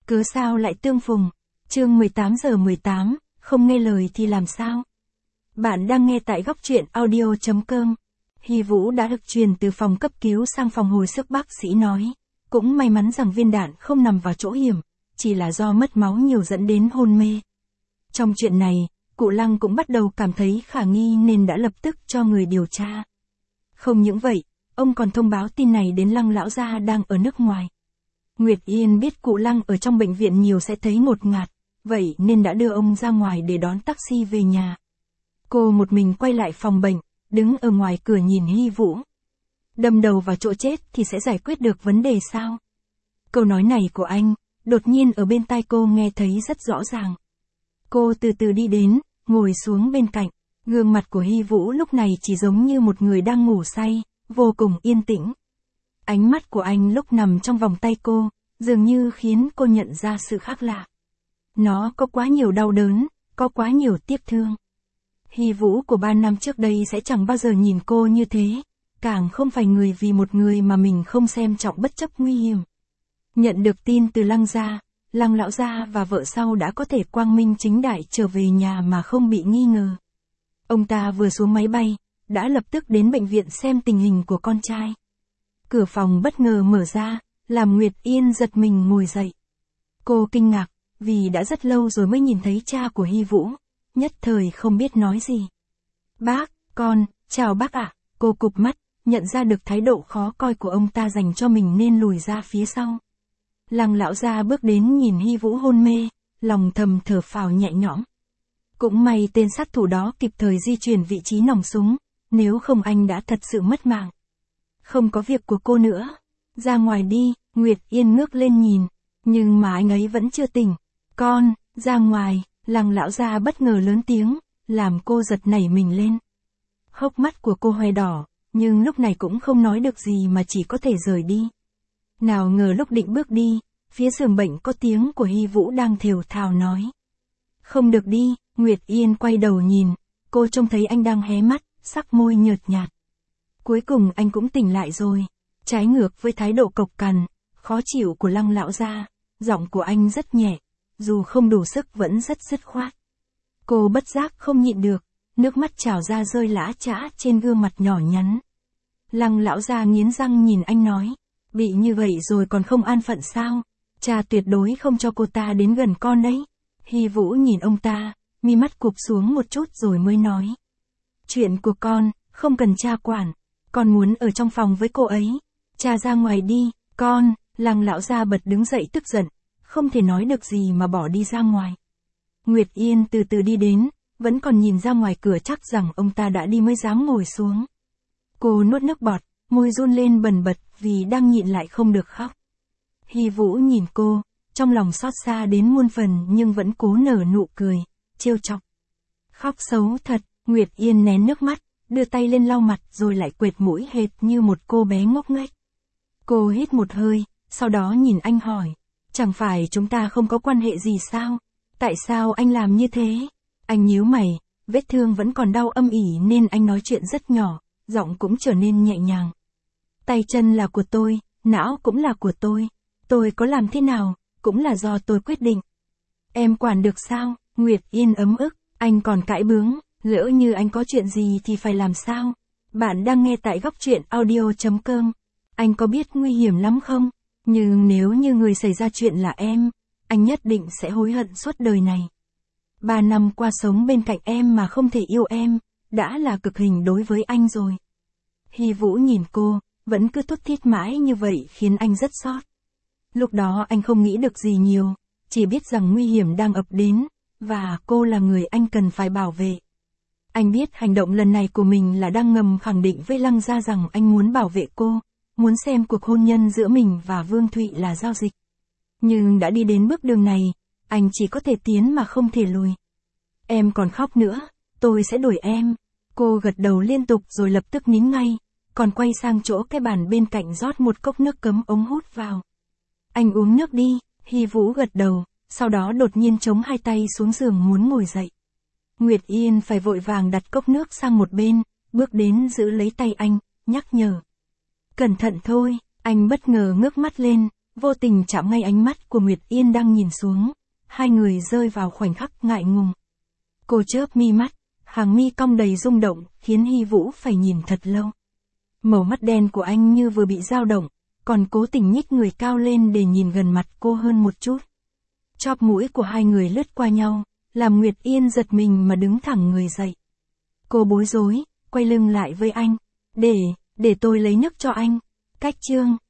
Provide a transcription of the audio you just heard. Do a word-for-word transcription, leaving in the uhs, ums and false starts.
Cớ sao lại tương phùng? Chương mười tám giờ mười tám, không nghe lời thì làm sao? Bạn đang nghe tại góc truyện audio chấm com. Hy Vũ đã được truyền từ phòng cấp cứu sang phòng hồi sức, bác sĩ nói. Cũng may mắn rằng viên đạn không nằm vào chỗ hiểm, chỉ là do mất máu nhiều dẫn đến hôn mê. Trong chuyện này, cụ Lăng cũng bắt đầu cảm thấy khả nghi nên đã lập tức cho người điều tra. Không những vậy, ông còn thông báo tin này đến Lăng lão gia đang ở nước ngoài. Nguyệt Yên biết cụ Lăng ở trong bệnh viện nhiều sẽ thấy ngột ngạt, vậy nên đã đưa ông ra ngoài để đón taxi về nhà. Cô một mình quay lại phòng bệnh, đứng ở ngoài cửa nhìn Hy Vũ. Đâm đầu vào chỗ chết thì sẽ giải quyết được vấn đề sao? Câu nói này của anh, đột nhiên ở bên tai cô nghe thấy rất rõ ràng. Cô từ từ đi đến, ngồi xuống bên cạnh, gương mặt của Hy Vũ lúc này chỉ giống như một người đang ngủ say, vô cùng yên tĩnh. Ánh mắt của anh lúc nằm trong vòng tay cô, dường như khiến cô nhận ra sự khác lạ. Nó có quá nhiều đau đớn, có quá nhiều tiếc thương. Hy Vũ của ba năm trước đây sẽ chẳng bao giờ nhìn cô như thế, càng không phải người vì một người mà mình không xem trọng bất chấp nguy hiểm. Nhận được tin từ Lăng gia, Lăng lão gia và vợ sau đã có thể quang minh chính đại trở về nhà mà không bị nghi ngờ. Ông ta vừa xuống máy bay, đã lập tức đến bệnh viện xem tình hình của con trai. Cửa phòng bất ngờ mở ra, làm Nguyệt Yên giật mình ngồi dậy. Cô kinh ngạc, vì đã rất lâu rồi mới nhìn thấy cha của Hy Vũ, nhất thời không biết nói gì. Bác, con, chào bác ạ. Cô cụp mắt, nhận ra được thái độ khó coi của ông ta dành cho mình nên lùi ra phía sau. Lăng lão gia bước đến nhìn Hy Vũ hôn mê, lòng thầm thở phào nhẹ nhõm. Cũng may tên sát thủ đó kịp thời di chuyển vị trí nòng súng, nếu không anh đã thật sự mất mạng. Không có việc của cô nữa. Ra ngoài đi, Nguyệt Yên ngước lên nhìn, nhưng mà anh ấy vẫn chưa tỉnh. Con, ra ngoài, Lăng lão gia bất ngờ lớn tiếng, làm cô giật nảy mình lên. Hốc mắt của cô hoe đỏ, nhưng lúc này cũng không nói được gì mà chỉ có thể rời đi. Nào ngờ lúc định bước đi, phía giường bệnh có tiếng của Hy Vũ đang thều thào nói. Không được đi. Nguyệt Yên quay đầu nhìn, cô trông thấy anh đang hé mắt, sắc môi nhợt nhạt. Cuối cùng anh cũng tỉnh lại rồi. Trái ngược với thái độ cộc cằn, khó chịu của Lăng lão gia, giọng của anh rất nhẹ, dù không đủ sức vẫn rất dứt khoát. Cô bất giác không nhịn được, nước mắt trào ra rơi lã chã trên gương mặt nhỏ nhắn. Lăng lão gia nghiến răng nhìn anh nói, bị như vậy rồi còn không an phận sao? Cha tuyệt đối không cho cô ta đến gần con đấy. Hy Vũ nhìn ông ta, mi mắt cụp xuống một chút rồi mới nói. Chuyện của con, không cần cha quản, con muốn ở trong phòng với cô ấy. Cha ra ngoài đi, con. Lăng lão gia bật đứng dậy tức giận, không thể nói được gì mà bỏ đi ra ngoài. Nguyệt Yên từ từ đi đến, vẫn còn nhìn ra ngoài cửa chắc rằng ông ta đã đi mới dám ngồi xuống. Cô nuốt nước bọt, môi run lên bần bật vì đang nhịn lại không được khóc. Hy Vũ nhìn cô, trong lòng xót xa đến muôn phần nhưng vẫn cố nở nụ cười, trêu chọc. Khóc xấu thật. Nguyệt Yên nén nước mắt, đưa tay lên lau mặt rồi lại quệt mũi hệt như một cô bé ngốc nghếch. Cô hít một hơi, sau đó nhìn anh hỏi, chẳng phải chúng ta không có quan hệ gì sao? Tại sao anh làm như thế? Anh nhíu mày, vết thương vẫn còn đau âm ỉ nên anh nói chuyện rất nhỏ, giọng cũng trở nên nhẹ nhàng. Tay chân là của tôi, não cũng là của tôi. Tôi có làm thế nào, cũng là do tôi quyết định. Em quản được sao? Nguyệt Yên ấm ức, anh còn cãi bướng, lỡ như anh có chuyện gì thì phải làm sao? Bạn đang nghe tại góc truyện audio chấm com. Anh có biết nguy hiểm lắm không? Nhưng nếu như người xảy ra chuyện là em, anh nhất định sẽ hối hận suốt đời này. Ba năm qua sống bên cạnh em mà không thể yêu em, đã là cực hình đối với anh rồi. Hy Vũ nhìn cô, vẫn cứ thút thít mãi như vậy khiến anh rất xót. Lúc đó anh không nghĩ được gì nhiều, chỉ biết rằng nguy hiểm đang ập đến, và cô là người anh cần phải bảo vệ. Anh biết hành động lần này của mình là đang ngầm khẳng định với Lăng gia rằng anh muốn bảo vệ cô, muốn xem cuộc hôn nhân giữa mình và Vương Thụy là giao dịch. Nhưng đã đi đến bước đường này, anh chỉ có thể tiến mà không thể lùi. Em còn khóc nữa, tôi sẽ đuổi em. Cô gật đầu liên tục rồi lập tức nín ngay, còn quay sang chỗ cái bàn bên cạnh rót một cốc nước cấm ống hút vào. Anh uống nước đi. Hy Vũ gật đầu, sau đó đột nhiên chống hai tay xuống giường muốn ngồi dậy. Nguyệt Yên phải vội vàng đặt cốc nước sang một bên, bước đến giữ lấy tay anh, nhắc nhở. Cẩn thận thôi. Anh bất ngờ ngước mắt lên, vô tình chạm ngay ánh mắt của Nguyệt Yên đang nhìn xuống. Hai người rơi vào khoảnh khắc ngại ngùng. Cô chớp mi mắt, hàng mi cong đầy rung động, khiến Hy Vũ phải nhìn thật lâu. Màu mắt đen của anh như vừa bị dao động, còn cố tình nhích người cao lên để nhìn gần mặt cô hơn một chút. Chóp mũi của hai người lướt qua nhau, làm Nguyệt Yên giật mình mà đứng thẳng người dậy. Cô bối rối, quay lưng lại với anh. Để, để tôi lấy nước cho anh. Cách chương.